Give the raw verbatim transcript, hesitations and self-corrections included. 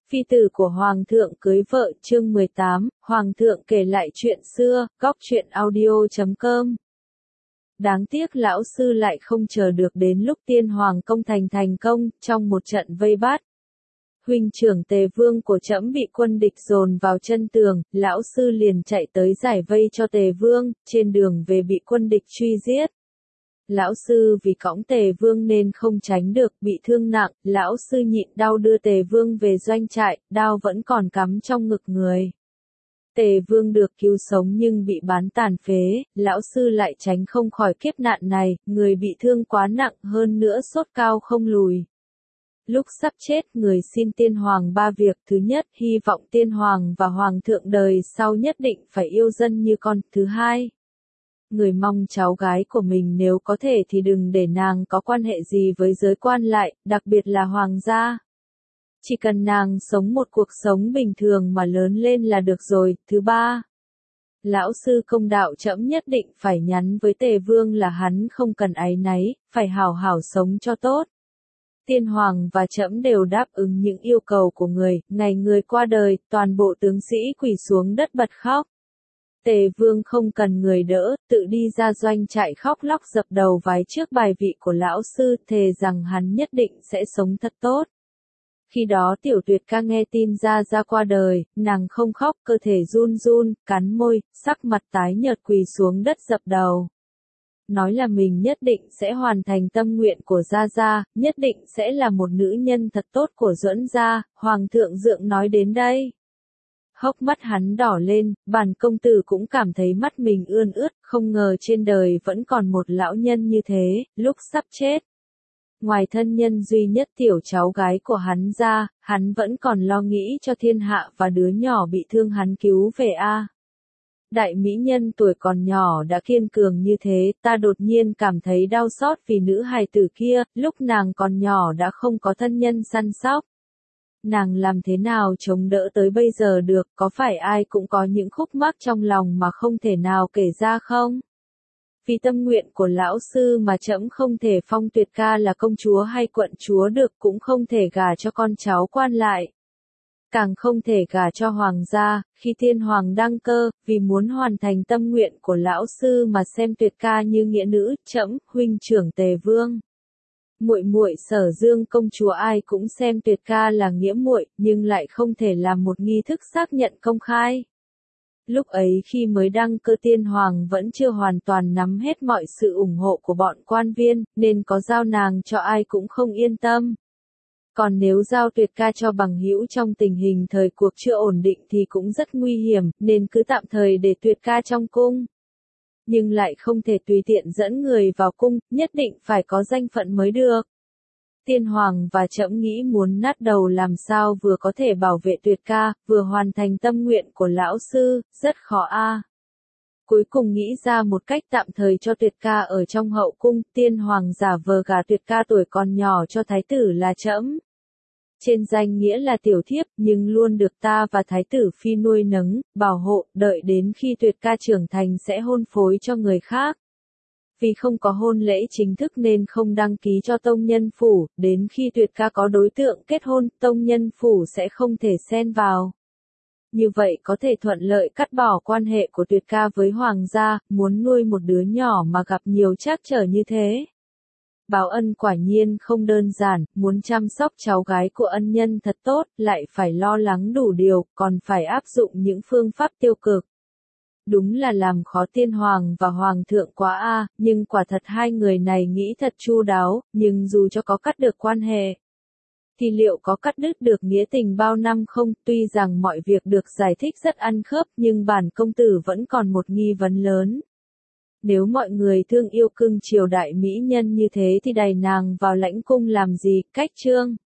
Phi tử của Hoàng thượng cưới vợ chương mười tám, Hoàng thượng kể lại chuyện xưa, góc truyện audio chấm com. Đáng tiếc lão sư lại không chờ được đến lúc tiên hoàng công thành thành công, trong một trận vây bắt. Huynh trưởng Tề Vương của trẫm bị quân địch dồn vào chân tường, lão sư liền chạy tới giải vây cho Tề Vương, trên đường về bị quân địch truy giết. Lão sư vì cõng Tề Vương nên không tránh được, bị thương nặng, lão sư nhịn đau đưa Tề Vương về doanh trại, đao vẫn còn cắm trong ngực người. Tề Vương được cứu sống nhưng bị bán tàn phế, lão sư lại tránh không khỏi kiếp nạn này, người bị thương quá nặng hơn nữa sốt cao không lùi. Lúc sắp chết người xin tiên hoàng ba việc, thứ nhất hy vọng tiên hoàng và hoàng thượng đời sau nhất định phải yêu dân như con, thứ hai. Người mong cháu gái của mình nếu có thể thì đừng để nàng có quan hệ gì với giới quan lại, đặc biệt là hoàng gia. Chỉ cần nàng sống một cuộc sống bình thường mà lớn lên là được rồi. Thứ ba, lão sư công đạo trẫm nhất định phải nhắn với Tề Vương là hắn không cần áy náy, phải hảo hảo sống cho tốt. Tiên hoàng và trẫm đều đáp ứng những yêu cầu của người, ngày người qua đời, toàn bộ tướng sĩ quỳ xuống đất bật khóc. Tề Vương không cần người đỡ, tự đi ra doanh trại khóc lóc dập đầu vái trước bài vị của lão sư, thề rằng hắn nhất định sẽ sống thật tốt. Khi đó Tiểu Tuyệt Ca nghe tin Gia Gia qua đời, nàng không khóc, cơ thể run run, cắn môi, sắc mặt tái nhợt quỳ xuống đất dập đầu. Nói là mình nhất định sẽ hoàn thành tâm nguyện của Gia Gia, nhất định sẽ là một nữ nhân thật tốt của Duẫn gia. Hoàng thượng Dượng nói đến đây. Hốc mắt hắn đỏ lên, bản công tử cũng cảm thấy mắt mình ươn ướt, không ngờ trên đời vẫn còn một lão nhân như thế, lúc sắp chết. Ngoài thân nhân duy nhất tiểu cháu gái của hắn ra, hắn vẫn còn lo nghĩ cho thiên hạ và đứa nhỏ bị thương hắn cứu về a. Đại mỹ nhân tuổi còn nhỏ đã kiên cường như thế, ta đột nhiên cảm thấy đau xót vì nữ hài tử kia, lúc nàng còn nhỏ đã không có thân nhân săn sóc. Nàng làm thế nào chống đỡ tới bây giờ được, có phải ai cũng có những khúc mắc trong lòng mà không thể nào kể ra không? Vì tâm nguyện của lão sư mà trẫm không thể phong Tuyệt Ca là công chúa hay quận chúa được, cũng không thể gả cho con cháu quan lại. Càng không thể gả cho hoàng gia, khi tiên hoàng đăng cơ, vì muốn hoàn thành tâm nguyện của lão sư mà xem Tuyệt Ca như nghĩa nữ, trẫm, huynh trưởng Tề Vương. Muội muội Sở Dương công chúa ai cũng xem Tuyệt Ca là nghĩa muội, nhưng lại không thể làm một nghi thức xác nhận công khai. Lúc ấy khi mới đăng cơ tiên hoàng vẫn chưa hoàn toàn nắm hết mọi sự ủng hộ của bọn quan viên, nên có giao nàng cho ai cũng không yên tâm. Còn nếu giao Tuyệt Ca cho bằng hữu trong tình hình thời cuộc chưa ổn định thì cũng rất nguy hiểm, nên cứ tạm thời để Tuyệt Ca trong cung. Nhưng lại không thể tùy tiện dẫn người vào cung, nhất định phải có danh phận mới được. Tiên hoàng và trẫm nghĩ muốn nát đầu làm sao vừa có thể bảo vệ Tuyệt Ca, vừa hoàn thành tâm nguyện của lão sư, rất khó a. Cuối cùng nghĩ ra một cách tạm thời cho Tuyệt Ca ở trong hậu cung, tiên hoàng giả vờ gả Tuyệt Ca tuổi còn nhỏ cho thái tử là trẫm. Trên danh nghĩa là tiểu thiếp, nhưng luôn được ta và thái tử phi nuôi nấng, bảo hộ, đợi đến khi Tuyệt Ca trưởng thành sẽ hôn phối cho người khác. Vì không có hôn lễ chính thức nên không đăng ký cho tông nhân phủ, đến khi Tuyệt Ca có đối tượng kết hôn, tông nhân phủ sẽ không thể xen vào. Như vậy có thể thuận lợi cắt bỏ quan hệ của Tuyệt Ca với hoàng gia, muốn nuôi một đứa nhỏ mà gặp nhiều trắc trở như thế. Báo ân quả nhiên không đơn giản, muốn chăm sóc cháu gái của ân nhân thật tốt, lại phải lo lắng đủ điều, còn phải áp dụng những phương pháp tiêu cực. Đúng là làm khó tiên hoàng và hoàng thượng quá a, nhưng quả thật hai người này nghĩ thật chu đáo, nhưng dù cho có cắt được quan hệ, thì liệu có cắt đứt được nghĩa tình bao năm không? Tuy rằng mọi việc được giải thích rất ăn khớp, nhưng bản công tử vẫn còn một nghi vấn lớn. Nếu mọi người thương yêu cưng chiều đại mỹ nhân như thế thì đày nàng vào lãnh cung làm gì? Cách chương